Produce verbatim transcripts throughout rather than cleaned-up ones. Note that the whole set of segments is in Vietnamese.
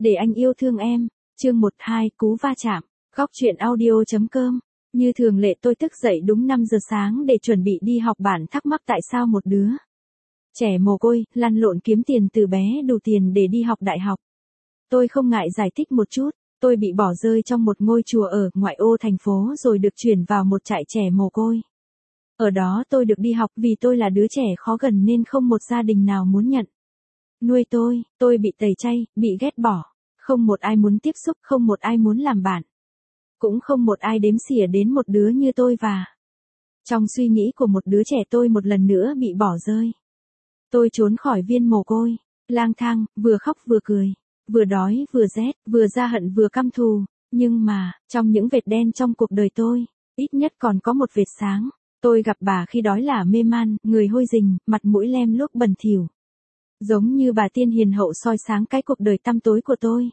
Để anh yêu thương em. Chương một hai Cú va chạm. Góc truyện audio.com. Như thường lệ tôi thức dậy đúng năm giờ sáng để chuẩn bị đi học. Bạn thắc mắc tại sao một đứa trẻ mồ côi, lăn lộn kiếm tiền từ bé đủ tiền để đi học đại học. Tôi không ngại giải thích một chút. Tôi bị bỏ rơi trong một ngôi chùa ở ngoại ô thành phố rồi được chuyển vào một trại trẻ mồ côi. Ở đó tôi được đi học vì tôi là đứa trẻ khó gần nên không một gia đình nào muốn nhận nuôi tôi. Tôi bị tẩy chay, bị ghét bỏ. Không một ai muốn tiếp xúc, không một ai muốn làm bạn. Cũng không một ai đếm xỉa đến một đứa như tôi và trong suy nghĩ của một đứa trẻ tôi một lần nữa bị bỏ rơi. Tôi trốn khỏi viên mồ côi, lang thang, vừa khóc vừa cười, vừa đói vừa rét, vừa ra hận vừa căm thù. Nhưng mà, trong những vệt đen trong cuộc đời tôi, ít nhất còn có một vệt sáng. Tôi gặp bà khi đói là mê man, người hôi rình, mặt mũi lem luốc bẩn thỉu. Giống như bà tiên hiền hậu soi sáng cái cuộc đời tăm tối của tôi.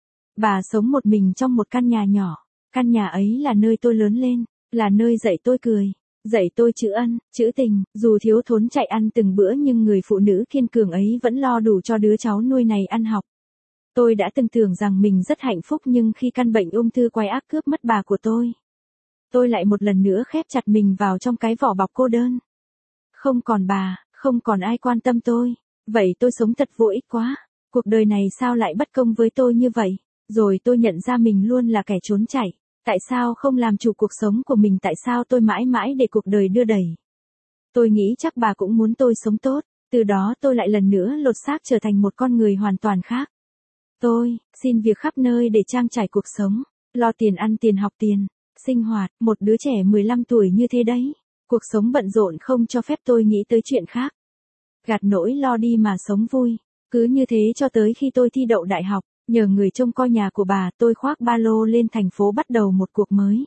Bà sống một mình trong một căn nhà nhỏ. Căn nhà ấy là nơi tôi lớn lên, là nơi dạy tôi cười, dạy tôi chữ ân, chữ tình. Dù thiếu thốn chạy ăn từng bữa nhưng người phụ nữ kiên cường ấy vẫn lo đủ cho đứa cháu nuôi này ăn học. Tôi đã từng tưởng rằng mình rất hạnh phúc nhưng khi căn bệnh ung thư quái ác cướp mất bà của tôi, tôi lại một lần nữa khép chặt mình vào trong cái vỏ bọc cô đơn. Không còn bà, không còn ai quan tâm tôi. Vậy tôi sống thật vô ích quá. Cuộc đời này sao lại bất công với tôi như vậy? Rồi tôi nhận ra mình luôn là kẻ trốn chạy. Tại sao không làm chủ cuộc sống của mình? Tại sao tôi mãi mãi để cuộc đời đưa đẩy? Tôi nghĩ chắc bà cũng muốn tôi sống tốt. Từ đó tôi lại lần nữa lột xác trở thành một con người hoàn toàn khác. Tôi xin việc khắp nơi để trang trải cuộc sống, lo tiền ăn tiền học tiền, sinh hoạt. Một đứa trẻ mười lăm tuổi như thế đấy. Cuộc sống bận rộn không cho phép tôi nghĩ tới chuyện khác. Gạt nỗi lo đi mà sống vui. Cứ như thế cho tới khi tôi thi đậu đại học. Nhờ người trông coi nhà của bà, tôi khoác ba lô lên thành phố bắt đầu một cuộc mới.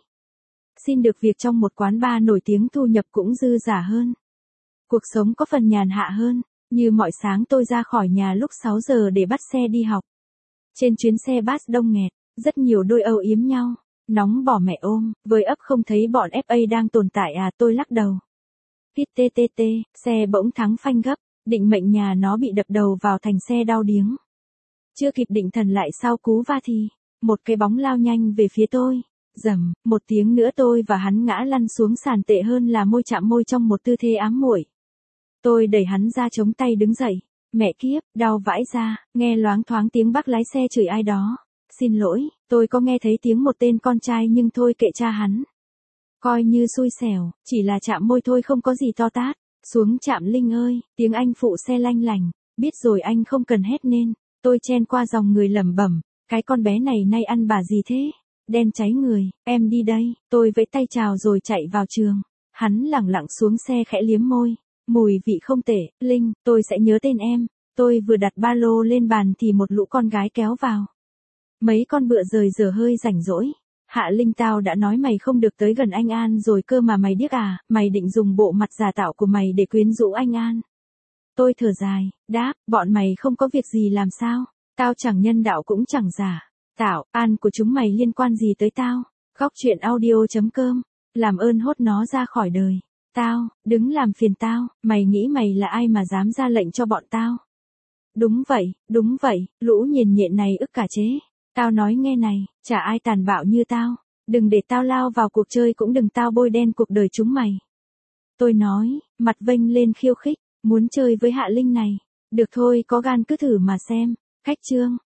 Xin được việc trong một quán bar nổi tiếng, thu nhập cũng dư dả hơn. Cuộc sống có phần nhàn hạ hơn. Như mọi sáng tôi ra khỏi nhà lúc sáu giờ để bắt xe đi học. Trên chuyến xe bus đông nghẹt, rất nhiều đôi âu yếm nhau. Nóng bỏ mẹ ôm, với ấp không thấy bọn ép a đang tồn tại à? Tôi lắc đầu. Pít tê tê tê, xe bỗng thắng phanh gấp, định mệnh nhà nó bị đập đầu vào thành xe đau điếng. Chưa kịp định thần lại sau cú va thì, một cái bóng lao nhanh về phía tôi. Rầm, một tiếng nữa tôi và hắn ngã lăn xuống sàn, tệ hơn là môi chạm môi trong một tư thế ám muội. Tôi đẩy hắn ra chống tay đứng dậy. Mẹ kiếp, đau vãi ra, nghe loáng thoáng tiếng bác lái xe chửi ai đó. Xin lỗi, tôi có nghe thấy tiếng một tên con trai nhưng thôi kệ cha hắn. Coi như xui xẻo, chỉ là chạm môi thôi không có gì to tát. Xuống trạm Linh ơi, tiếng anh phụ xe lanh lành. Biết rồi anh không cần hét nên. Tôi chen qua dòng người lẩm bẩm, cái con bé này nay ăn bà gì thế? Đen cháy người, em đi đây. Tôi vẫy tay chào rồi chạy vào trường. Hắn lẳng lặng xuống xe khẽ liếm môi. Mùi vị không tệ, Linh, tôi sẽ nhớ tên em. Tôi vừa đặt ba lô lên bàn thì một lũ con gái kéo vào. Mấy con bựa rời dở hơi rảnh rỗi. Hạ Linh, tao đã nói mày không được tới gần anh An rồi cơ mà mày điếc à? Mày định dùng bộ mặt giả tạo của mày để quyến rũ anh An? Tôi thở dài, đáp, bọn mày không có việc gì làm sao? Tao chẳng nhân đạo cũng chẳng giả tạo, An của chúng mày liên quan gì tới tao? Góc truyện audio.com. Làm ơn hốt nó ra khỏi đời. Tao, đừng làm phiền tao. Mày nghĩ mày là ai mà dám ra lệnh cho bọn tao? Đúng vậy, đúng vậy, lũ nhiền nhện này ức cả chế. Tao nói nghe này, chả ai tàn bạo như tao. Đừng để tao lao vào cuộc chơi, cũng đừng tao bôi đen cuộc đời chúng mày. Tôi nói, mặt vênh lên khiêu khích. Muốn chơi với Hạ Linh này? Được thôi, có gan cứ thử mà xem. Khách trương,